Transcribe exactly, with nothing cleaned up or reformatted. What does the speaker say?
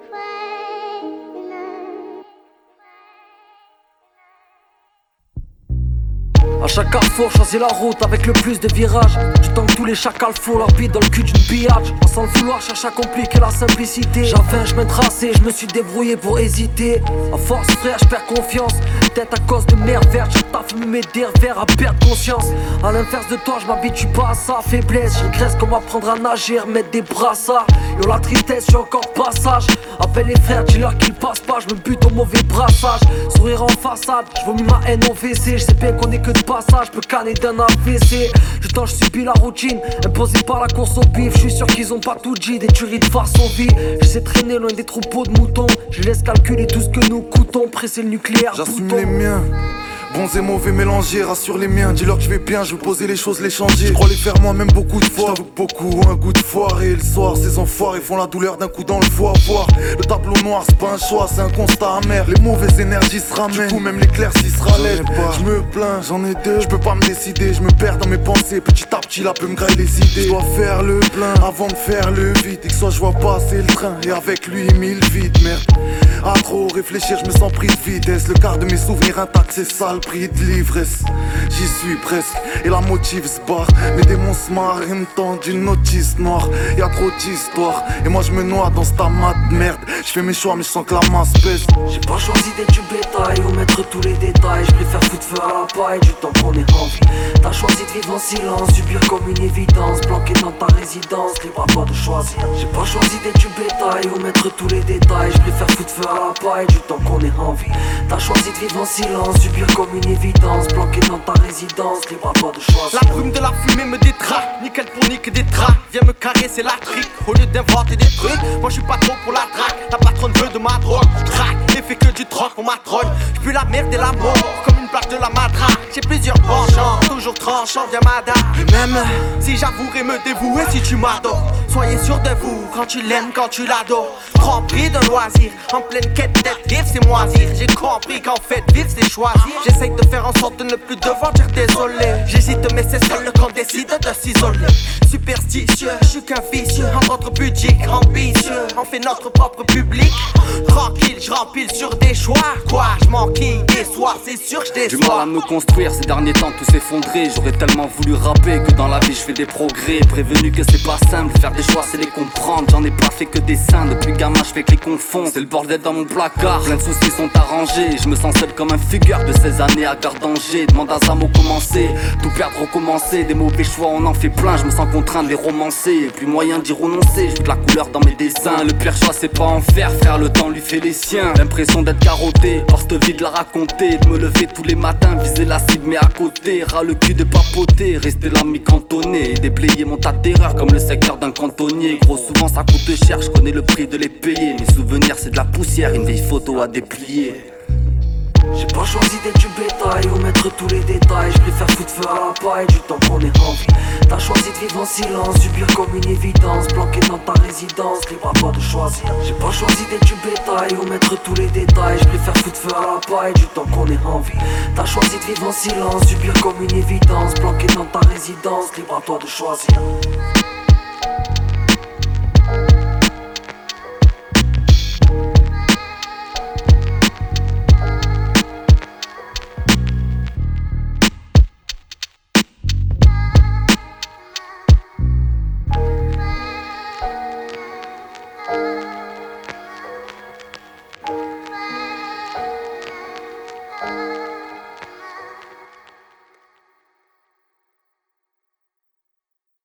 À chaque carrefour, choisis la route avec le plus de virages. Je tente tous les chacals faux, leur bite dans le cul d'une pillage. Sans le vouloir, cherche à compliquer la simplicité. J'avais un chemin tracé, je me suis débrouillé pour hésiter. À force frère, je perds confiance. Peut-être à cause de mer verte, je taffe me met des revers à perdre conscience. À l'inverse de toi, je m'habitue pas à sa faiblesse. Je regrette comme apprendre à nager, remettre des brassards. Yo la tristesse, j'ai encore passage. Appelle les frères, dis-leur qu'ils passent pas. Je me bute au mauvais brassage. Sourire en façade, je vomis ma haine au W C. Je sais bien qu'on est que de passage, je peux canner d'un A V C. Je temps je subis la routine, imposée par la course au bif. Je suis sûr qu'ils ont pas tout dit, des tueries de façon vie. Je sais traîner loin des troupeaux de moutons. Je laisse calculer tout ce que nous coûtons. Presser le nucléaire, j'assume les miens. Bons et mauvais mélangés, rassure les miens. Dis-leur que je vais bien, je veux poser les choses, les changer. Je crois les faire moi-même beaucoup de fois. J't'avoue beaucoup, un goût de foire. Et le soir, ces enfoirés font la douleur d'un coup dans le foie. Voir le tableau noir, c'est pas un choix, c'est un constat amer. Les mauvaises énergies se ramènent, du coup même l'éclaircie se ralève. Je me plains, j'en ai deux, je peux pas me décider. Je me perds dans mes pensées, petit à petit la peut me grailler les idées. Je dois faire le plein avant de faire le vide. Et que soit je vois passer le train et avec lui mille vides, merde. À trop réfléchir, je me sens pris de vitesse. Le quart de mes souvenirs intacts, c'est ça le prix de l'ivresse. J'y suis presque, et la motive se barre. Mes démons se marrent, ils me tendent une notice noire. Y'a trop d'histoires, et moi je me noie dans cette amas de merde. Je fais mes choix, mais je sens que la masse pèse. J'ai pas choisi d'être du bétail ou mettre tous les détails. Je préfère foutre feu à la paille du temps qu'on est en vie. T'as choisi de vivre en silence, subir comme une évidence. Planqué dans ta résidence, libre à toi de choisir. J'ai pas choisi d'être du bétail ou mettre tous les détails. Je préfère foutre feu à la paille du temps qu'on est en vie. T'as choisi de vivre en silence, subir comme une évidence. Planqué dans ta résidence, libre à toi de choisir. La brume de la fumée me détraque, nickel pour nique des draps. Viens me carrer, c'est la trique, au lieu d'inventer des trucs. Moi je suis pas trop pour la drague, la patronne veut de ma drogue. J'traque et fais que du troc pour ma trogne. J'pue la merde et la mort, comme une plaque de la matraque. J'ai plusieurs penchants, toujours tranchant, viens madame. Et même si j'avouerais me dévouer si tu m'adores, soyez sûr de vous, quand tu l'aimes, quand tu l'adores. Rempli de loisirs, en pleine quête d'être vif, c'est moisir. J'ai compris qu'en fait vivre c'est choisir. J'essaye de faire en sorte de ne plus devoir dire désolé. J'hésite mais c'est seul qu'on décide de s'isoler. Superstitieux, je suis qu'un vicieux. En notre pudique, ambitieux, on fait notre propre public. Tranquille, je rempile sur des choix. Quoi, je m'enquille des soirs, c'est sûr je déçois. Du mal à me construire, ces derniers temps tout s'effondrer. J'aurais tellement voulu rapper que dans la vie je fais des progrès. Prévenu que c'est pas simple, faire des choix c'est les comprendre. J'en ai pas fait que des seins, depuis gamin je fais que les confondre. C'est le bordel dans mon placard, plein de soucis sont arrangés. Je me sens seul comme un fugueur de seize années à garde danger. Demande à Zamo commencer, tout perdre recommencer. Des mauvais choix on en fait plein, je me sens contraint de les romancer. Plus moyen d'y renoncer, je veux de la couleur dans mes dessins. Le pire choix c'est pas en faire, frère le temps lui fait les siens. L'impression d'être carotté, par cette vie de la raconter. De me lever tous les matins, viser la cible mais à côté. Ras le cul de papoter, rester là mi-cantonné. Déblayer mon tas d'erreurs comme le secteur d'un cantonnier. Gros souvent ça coûte cher, je connais le prix de les payer. Mes souvenirs c'est de la poussière, une vieille photo à déplier. J'ai pas choisi d'être du bétail ou mettre tous les détails. Je préfère foutre feu à la paille du temps qu'on est en vie. T'as choisi de vivre en silence, subir comme une évidence. Planqué dans ta résidence, libre à toi de choisir. J'ai pas choisi d'être du bétail ou mettre tous les détails. Je préfère foutre feu à la paille du temps qu'on est en vie. T'as choisi de vivre en silence, subir comme une évidence. Planqué dans ta résidence, libre à toi de choisir.